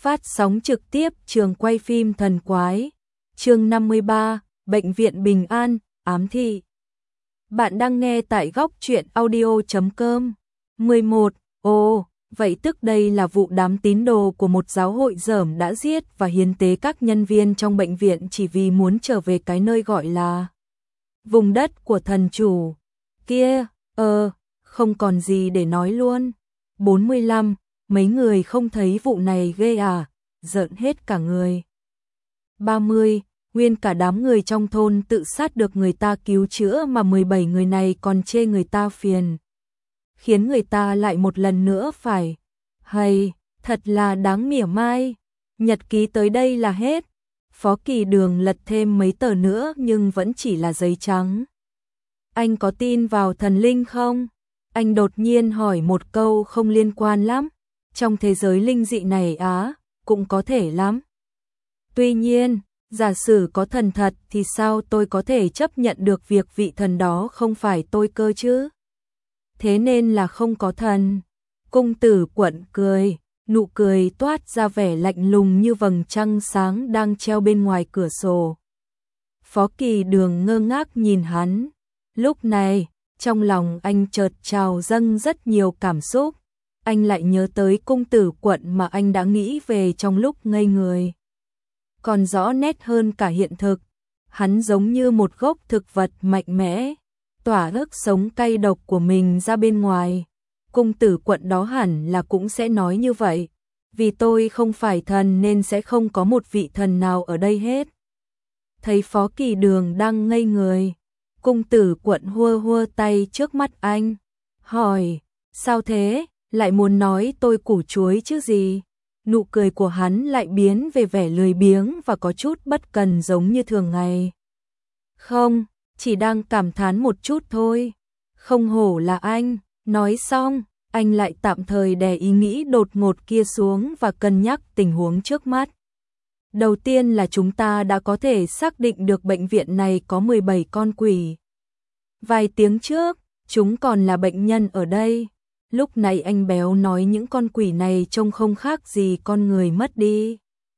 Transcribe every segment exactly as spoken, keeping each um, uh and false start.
Phát sóng trực tiếp trường quay phim thần quái. Chương năm mươi ba, Bệnh viện Bình An, ám thị. Bạn đang nghe tại góc truyện audio chấm com. mười một. Ồ, vậy tức đây là vụ đám tín đồ của một giáo hội dởm đã giết và hiến tế các nhân viên trong bệnh viện chỉ vì muốn trở về cái nơi gọi là vùng đất của thần chủ. Kia, ờ, không còn gì để nói luôn. bốn mươi lăm. Mấy người không thấy vụ này ghê à, giận hết cả người. ba mươi. Nguyên cả đám người trong thôn tự sát được người ta cứu chữa mà mười bảy người này còn chê người ta phiền. Khiến người ta lại một lần nữa phải. Hay, thật là đáng mỉa mai. Nhật ký tới đây là hết. Phó Kỳ Đường lật thêm mấy tờ nữa nhưng vẫn chỉ là giấy trắng. Anh có tin vào thần linh không? Anh đột nhiên hỏi một câu không liên quan lắm. Trong thế giới linh dị này á, cũng có thể lắm. Tuy nhiên, giả sử có thần thật thì sao tôi có thể chấp nhận được việc vị thần đó không phải tôi cơ chứ? Thế nên là không có thần. Cung Tử Quận cười, nụ cười toát ra vẻ lạnh lùng như vầng trăng sáng đang treo bên ngoài cửa sổ. Phó Kỳ Đường ngơ ngác nhìn hắn. Lúc này, trong lòng anh chợt trào dâng rất nhiều cảm xúc. Anh lại nhớ tới Cung Tử Quận mà anh đã nghĩ về trong lúc ngây người. Còn rõ nét hơn cả hiện thực, hắn giống như một gốc thực vật mạnh mẽ, tỏa ức sống cay độc của mình ra bên ngoài. Cung Tử Quận đó hẳn là cũng sẽ nói như vậy. Vì tôi không phải thần nên sẽ không có một vị thần nào ở đây hết. Thấy Phó Kỳ Đường đang ngây người, Cung Tử Quận hua hua tay trước mắt anh, hỏi, sao thế? Lại muốn nói tôi củ chuối chứ gì? Nụ cười của hắn lại biến về vẻ lười biếng và có chút bất cần giống như thường ngày. Không, chỉ đang cảm thán một chút thôi. Không hổ là anh. Nói xong, anh lại tạm thời đè ý nghĩ đột ngột kia xuống và cân nhắc tình huống trước mắt. Đầu tiên là chúng ta đã có thể xác định được bệnh viện này có mười bảy con quỷ. Vài tiếng trước, chúng còn là bệnh nhân ở đây. Lúc này anh béo nói những con quỷ này trông không khác gì con người mất đi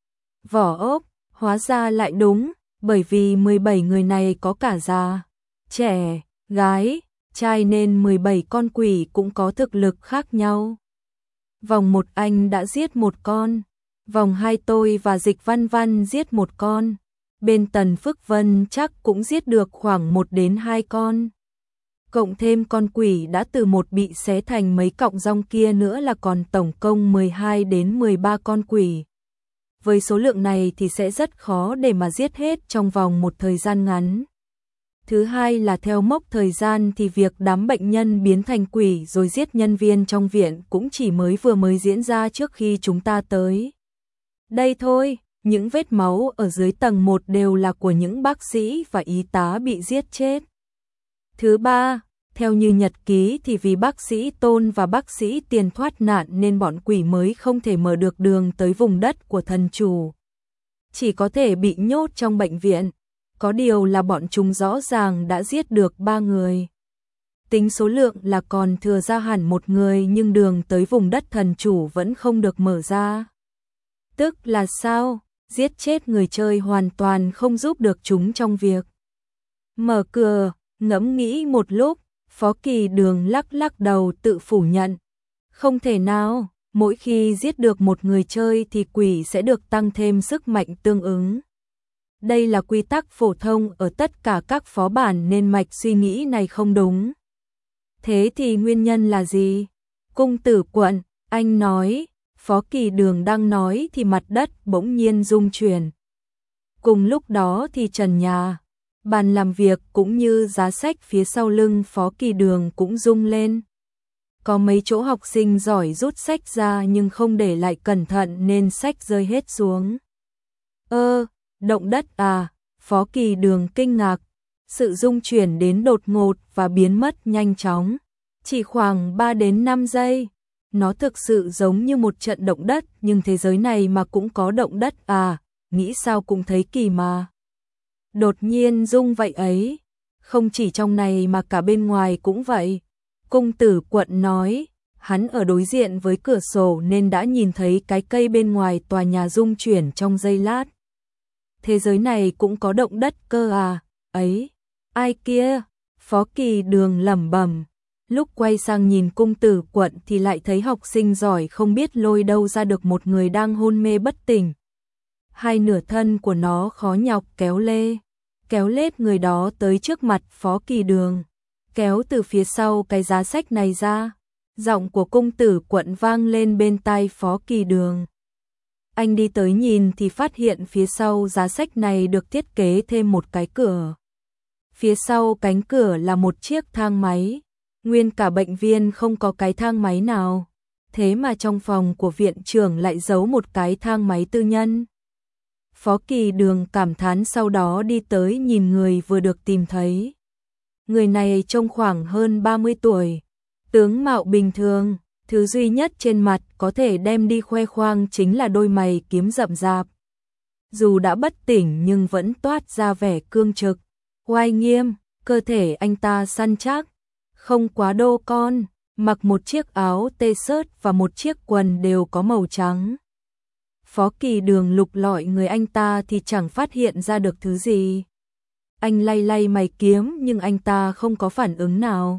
vỏ ốc, hóa ra lại đúng, bởi vì mười bảy người này có cả già, trẻ, gái, trai nên mười bảy con quỷ cũng có thực lực khác nhau. Vòng một anh đã giết một con, vòng hai tôi và Dịch Văn Văn giết một con, bên Tần Phước Vân chắc cũng giết được khoảng một đến hai con. Cộng thêm con quỷ đã từ một bị xé thành mấy cọng rong kia nữa là còn tổng cộng mười hai đến mười ba con quỷ. Với số lượng này thì sẽ rất khó để mà giết hết trong vòng một thời gian ngắn. Thứ hai là theo mốc thời gian thì việc đám bệnh nhân biến thành quỷ rồi giết nhân viên trong viện cũng chỉ mới vừa mới diễn ra trước khi chúng ta tới. Đây thôi, những vết máu ở dưới tầng một đều là của những bác sĩ và y tá bị giết chết. Thứ ba, theo như nhật ký thì vì bác sĩ Tôn và bác sĩ Tiền thoát nạn nên bọn quỷ mới không thể mở được đường tới vùng đất của thần chủ. Chỉ có thể bị nhốt trong bệnh viện. Có điều là bọn chúng rõ ràng đã giết được ba người. Tính số lượng là còn thừa ra hẳn một người nhưng đường tới vùng đất thần chủ vẫn không được mở ra. Tức là sao? Giết chết người chơi hoàn toàn không giúp được chúng trong việc mở cửa. Ngẫm nghĩ một lúc, Phó Kỳ Đường lắc lắc đầu tự phủ nhận. Không thể nào, mỗi khi giết được một người chơi thì quỷ sẽ được tăng thêm sức mạnh tương ứng. Đây là quy tắc phổ thông ở tất cả các phó bản nên mạch suy nghĩ này không đúng. Thế thì nguyên nhân là gì? Cung Tử Quận, anh nói, Phó Kỳ Đường đang nói thì mặt đất bỗng nhiên rung chuyển. Cùng lúc đó thì trần nhà, bàn làm việc cũng như giá sách phía sau lưng Phó Kỳ Đường cũng rung lên. Có mấy chỗ học sinh giỏi rút sách ra nhưng không để lại cẩn thận nên sách rơi hết xuống. Ơ, động đất à? Phó Kỳ Đường kinh ngạc. Sự rung chuyển đến đột ngột và biến mất nhanh chóng. Chỉ khoảng ba đến năm giây. Nó thực sự giống như một trận động đất nhưng thế giới này mà cũng có động đất à? Nghĩ sao cũng thấy kỳ mà. Đột nhiên rung vậy ấy, không chỉ trong này mà cả bên ngoài cũng vậy. Cung Tử Quận nói, Hắn ở đối diện với cửa sổ nên đã nhìn thấy cái cây bên ngoài tòa nhà rung chuyển trong giây lát. Thế giới này cũng có động đất cơ à, ấy, ai kia, Phó Kỳ Đường lẩm bẩm. Lúc quay sang nhìn cung tử quận thì lại thấy học sinh giỏi không biết lôi đâu ra được một người đang hôn mê bất tỉnh. Hai nửa thân của nó khó nhọc kéo lê, kéo lết người đó tới trước mặt Phó Kỳ Đường, kéo từ phía sau cái giá sách này ra. Giọng của cung tử quận vang lên bên tai Phó Kỳ Đường. Anh đi tới nhìn thì phát hiện phía sau giá sách này được thiết kế thêm một cái cửa. Phía sau cánh cửa là một chiếc thang máy. Nguyên cả bệnh viện không có cái thang máy nào. Thế mà trong phòng của viện trưởng lại giấu một cái thang máy tư nhân. Phó Kỳ Đường cảm thán, sau đó đi tới nhìn người vừa được tìm thấy. Người này trông khoảng hơn ba mươi tuổi. Tướng mạo bình thường, thứ duy nhất trên mặt có thể đem đi khoe khoang chính là đôi mày kiếm rậm rạp. Dù đã bất tỉnh nhưng vẫn toát ra vẻ cương trực, oai nghiêm, cơ thể anh ta săn chắc, không quá đô con, mặc một chiếc áo t-shirt và một chiếc quần đều có màu trắng. Phó Kỳ Đường lục lọi người anh ta thì chẳng phát hiện ra được thứ gì. Anh lay lay mày kiếm nhưng anh ta không có phản ứng nào.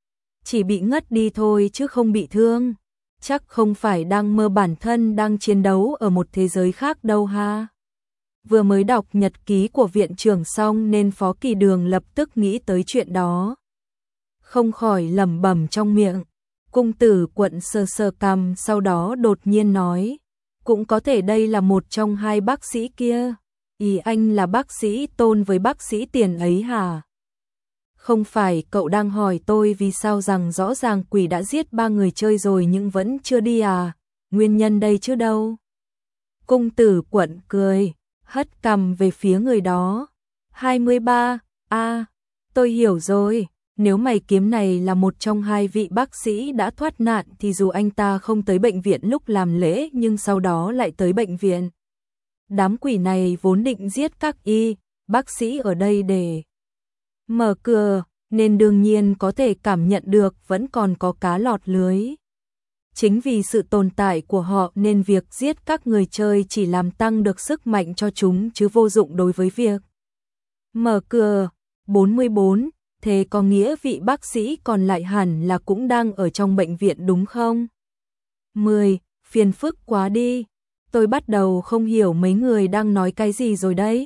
Chỉ bị ngất đi thôi chứ không bị thương. Chắc không phải đang mơ bản thân đang chiến đấu ở một thế giới khác đâu ha. Vừa mới đọc nhật ký của viện trưởng xong nên Phó Kỳ Đường lập tức nghĩ tới chuyện đó. Không khỏi lẩm bẩm trong miệng. Cung tử quận sờ sờ cằm, sau đó đột nhiên nói. Cũng có thể đây là một trong hai bác sĩ kia. Ý anh là bác sĩ Tôn với bác sĩ Tiền ấy hả? Không phải cậu đang hỏi tôi vì sao rằng rõ ràng quỷ đã giết ba người chơi rồi nhưng vẫn chưa đi à? Nguyên nhân đây chứ đâu. Cung tử quận cười, hất cằm về phía người đó. hai mươi ba, a à, tôi hiểu rồi. Nếu mày kiếm này là một trong hai vị bác sĩ đã thoát nạn thì dù anh ta không tới bệnh viện lúc làm lễ nhưng sau đó lại tới bệnh viện. Đám quỷ này vốn định giết các y, bác sĩ ở đây để mở cửa, nên đương nhiên có thể cảm nhận được vẫn còn có cá lọt lưới. Chính vì sự tồn tại của họ nên việc giết các người chơi chỉ làm tăng được sức mạnh cho chúng chứ vô dụng đối với việc mở cửa. bốn mươi bốn, thế có nghĩa vị bác sĩ còn lại hẳn là cũng đang ở trong bệnh viện đúng không? mười, phiền phức quá đi. Tôi bắt đầu không hiểu mấy người đang nói cái gì rồi đấy.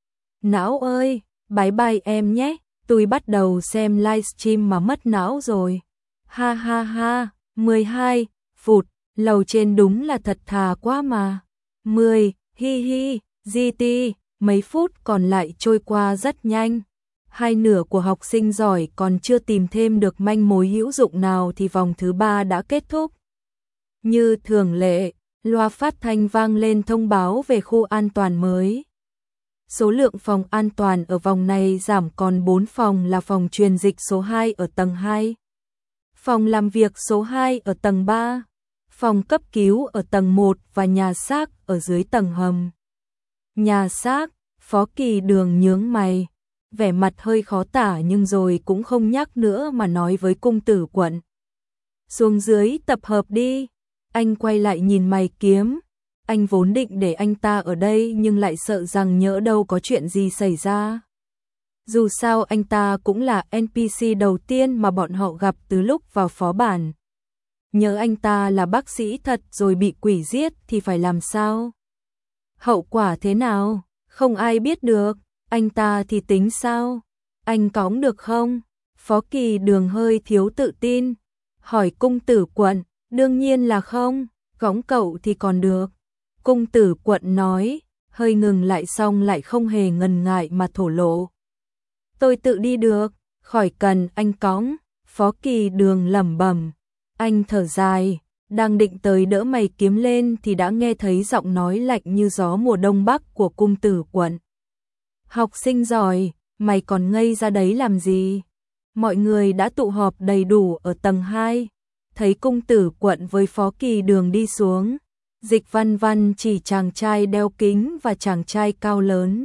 Não ơi, bye bye em nhé. Tôi bắt đầu xem livestream mà mất não rồi. Ha ha ha, mười hai phút, lầu trên đúng là thật thà quá mà. mười, hi hi, giê tê, mấy phút còn lại trôi qua rất nhanh. Hai nửa của học sinh giỏi còn chưa tìm thêm được manh mối hữu dụng nào thì vòng thứ ba đã kết thúc. Như thường lệ, loa phát thanh vang lên thông báo về khu an toàn mới. Số lượng phòng an toàn ở vòng này giảm còn bốn phòng là phòng truyền dịch số hai ở tầng hai, phòng làm việc số hai ở tầng ba, phòng cấp cứu ở tầng một và nhà xác ở dưới tầng hầm. Nhà xác, Phó Kỳ Đường nhướng mày, vẻ mặt hơi khó tả nhưng rồi cũng không nhắc nữa mà nói với cung tử quận. Xuống dưới tập hợp đi. Anh quay lại nhìn mày kiếm. Anh vốn định để anh ta ở đây nhưng lại sợ rằng nhỡ đâu có chuyện gì xảy ra. Dù sao anh ta cũng là en pê xê đầu tiên mà bọn họ gặp từ lúc vào phó bản. Nhớ anh ta là bác sĩ thật rồi bị quỷ giết thì phải làm sao? Hậu quả thế nào? Không ai biết được. Anh ta thì tính sao? Anh cõng được không? Phó Kỳ Đường hơi thiếu tự tin. Hỏi cung tử quận, đương nhiên là không. Cõng cậu thì còn được. Cung tử quận nói, hơi ngừng lại xong lại không hề ngần ngại mà thổ lộ. Tôi tự đi được, khỏi cần anh cõng. Phó Kỳ Đường lẩm bẩm. Anh thở dài, đang định tới đỡ mày kiếm lên thì đã nghe thấy giọng nói lạnh như gió mùa đông bắc của cung tử quận. Học sinh giỏi, mày còn ngây ra đấy làm gì? Mọi người đã tụ họp đầy đủ ở tầng hai. Thấy cung tử quận với Phó Kỳ Đường đi xuống. Dịch Văn Văn chỉ chàng trai đeo kính và chàng trai cao lớn.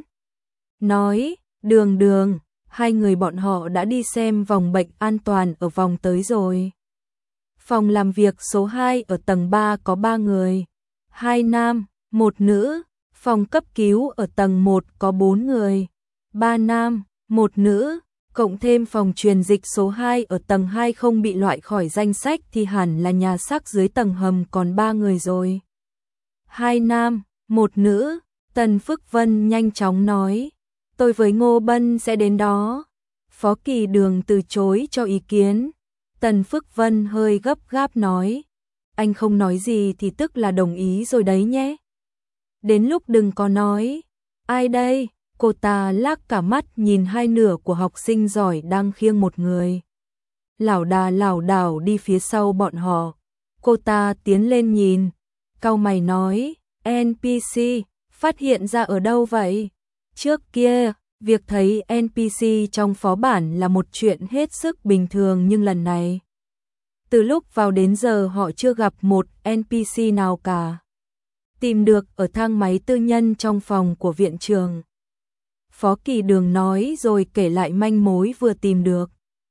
Nói, Đường Đường, hai người bọn họ đã đi xem vòng bệnh an toàn ở vòng tới rồi. Phòng làm việc số hai ở tầng ba có ba người, hai nam, một nữ. Phòng cấp cứu ở tầng một có bốn người, ba nam, một nữ. Cộng thêm phòng truyền dịch số hai ở tầng hai không bị loại khỏi danh sách thì hẳn là nhà xác dưới tầng hầm còn ba người rồi. Hai nam, một nữ. Tần Phước Vân nhanh chóng nói, tôi với Ngô Bân sẽ đến đó. Phó Kỳ Đường từ chối cho ý kiến. Tần Phước Vân hơi gấp gáp nói, anh không nói gì thì tức là đồng ý rồi đấy nhé. Đến lúc đừng có nói, ai đây? Cô ta lác cả mắt nhìn hai nửa của học sinh giỏi đang khiêng một người. Lảo đà lảo đảo đi phía sau bọn họ. Cô ta tiến lên nhìn, cau mày nói, en pê xê, phát hiện ra ở đâu vậy? Trước kia, việc thấy en pê xê trong phó bản là một chuyện hết sức bình thường nhưng lần này, từ lúc vào đến giờ họ chưa gặp một en pê xê nào cả. Tìm được ở thang máy tư nhân trong phòng của viện trưởng. Phó Kỳ Đường nói rồi kể lại manh mối vừa tìm được,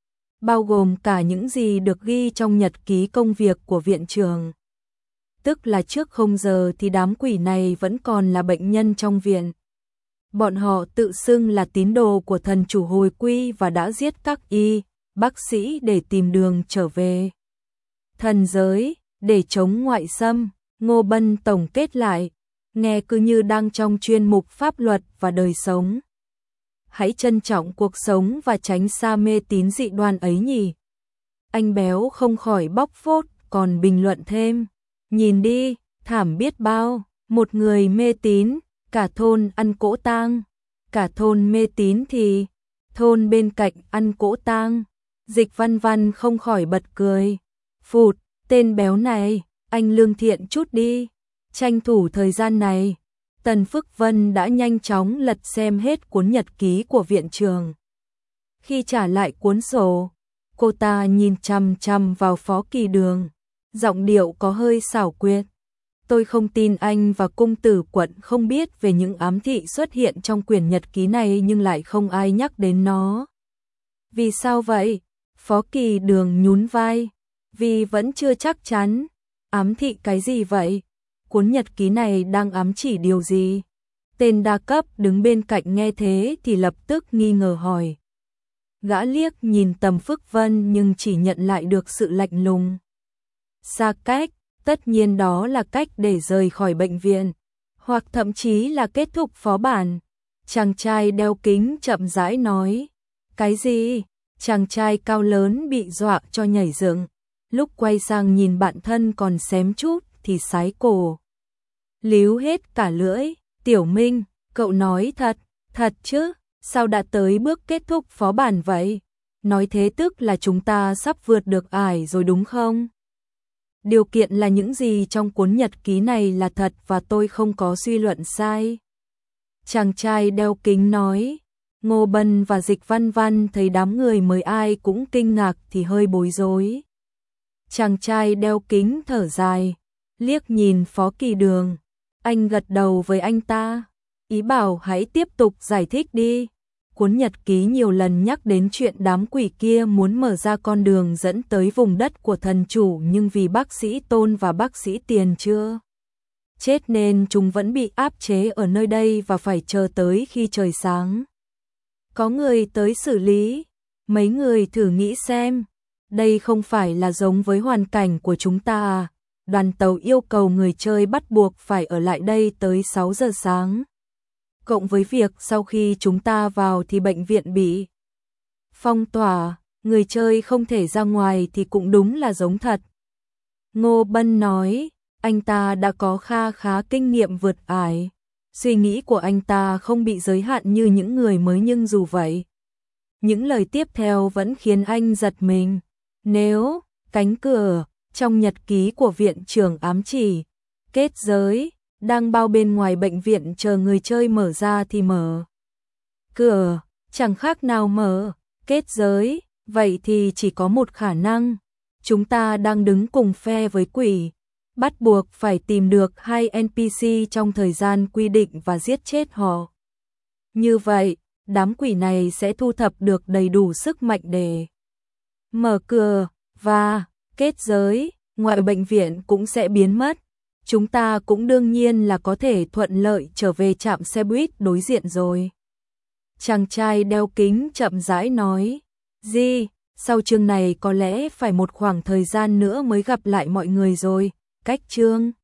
bao gồm cả những gì được ghi trong nhật ký công việc của viện trưởng. Tức là trước không giờ thì đám quỷ này vẫn còn là bệnh nhân trong viện. Bọn họ tự xưng là tín đồ của thần chủ hồi quy và đã giết các y, bác sĩ để tìm đường trở về thần giới, để chống ngoại xâm. Ngô Bân tổng kết lại, nghe cứ như đang trong chuyên mục pháp luật và đời sống. Hãy trân trọng cuộc sống và tránh xa mê tín dị đoan ấy nhỉ. Anh Béo không khỏi bóc phốt, còn bình luận thêm, nhìn đi, thảm biết bao, một người mê tín, cả thôn ăn cỗ tang, cả thôn mê tín thì thôn bên cạnh ăn cỗ tang. Dịch Văn Văn không khỏi bật cười, phụt, tên Béo này, anh lương thiện chút đi. Tranh thủ thời gian này, Tần Phước Vân đã nhanh chóng lật xem hết cuốn nhật ký của viện trưởng. Khi trả lại cuốn sổ, cô ta nhìn chằm chằm vào Phó Kỳ Đường, giọng điệu có hơi xảo quyệt. Tôi không tin anh và cung tử quận không biết về những ám thị xuất hiện trong quyển nhật ký này nhưng lại không ai nhắc đến nó. Vì sao vậy? Phó Kỳ Đường nhún vai. Vì vẫn chưa chắc chắn. Ám thị cái gì vậy? Cuốn nhật ký này đang ám chỉ điều gì? Tên đa cấp đứng bên cạnh nghe thế thì lập tức nghi ngờ hỏi. Gã liếc nhìn Tần Phước Vân nhưng chỉ nhận lại được sự lạnh lùng. Xa cách, tất nhiên đó là cách để rời khỏi bệnh viện, hoặc thậm chí là kết thúc phó bản. Chàng trai đeo kính chậm rãi nói. Cái gì? Chàng trai cao lớn bị dọa cho nhảy dựng. Lúc quay sang nhìn bạn thân còn xém chút thì sái cổ. Líu hết cả lưỡi. Tiểu Minh, cậu nói thật, thật chứ, sao đã tới bước kết thúc phó bản vậy? Nói thế tức là chúng ta sắp vượt được ải rồi đúng không? Điều kiện là những gì trong cuốn nhật ký này là thật và tôi không có suy luận sai. Chàng trai đeo kính nói. Ngô Bân và Dịch Văn Văn thấy đám người mới ai cũng kinh ngạc thì hơi bối rối. Chàng trai đeo kính thở dài, liếc nhìn Phó Kỳ Đường. Anh gật đầu với anh ta, ý bảo hãy tiếp tục giải thích đi. Cuốn nhật ký nhiều lần nhắc đến chuyện đám quỷ kia muốn mở ra con đường dẫn tới vùng đất của thần chủ nhưng vì bác sĩ Tôn và bác sĩ Tiền chưa chết nên chúng vẫn bị áp chế ở nơi đây và phải chờ tới khi trời sáng. Có người tới xử lý, mấy người thử nghĩ xem, đây không phải là giống với hoàn cảnh của chúng ta à? Đoàn tàu yêu cầu người chơi bắt buộc phải ở lại đây tới sáu giờ sáng. Cộng với việc sau khi chúng ta vào thì bệnh viện bị phong tỏa, người chơi không thể ra ngoài thì cũng đúng là giống thật. Ngô Bân nói, anh ta đã có kha khá kinh nghiệm vượt ải. Suy nghĩ của anh ta không bị giới hạn như những người mới nhưng dù vậy, những lời tiếp theo vẫn khiến anh giật mình. Nếu cánh cửa trong nhật ký của viện trưởng ám chỉ kết giới đang bao bên ngoài bệnh viện chờ người chơi mở ra thì mở cửa chẳng khác nào mở kết giới, vậy thì chỉ có một khả năng, chúng ta đang đứng cùng phe với quỷ, bắt buộc phải tìm được hai en pê xê trong thời gian quy định và giết chết họ. Như vậy, đám quỷ này sẽ thu thập được đầy đủ sức mạnh để mở cửa và kết giới, ngoài bệnh viện cũng sẽ biến mất. Chúng ta cũng đương nhiên là có thể thuận lợi trở về trạm xe buýt đối diện rồi. Chàng trai đeo kính chậm rãi nói. Di, sau chương này có lẽ phải một khoảng thời gian nữa mới gặp lại mọi người rồi. Cách chương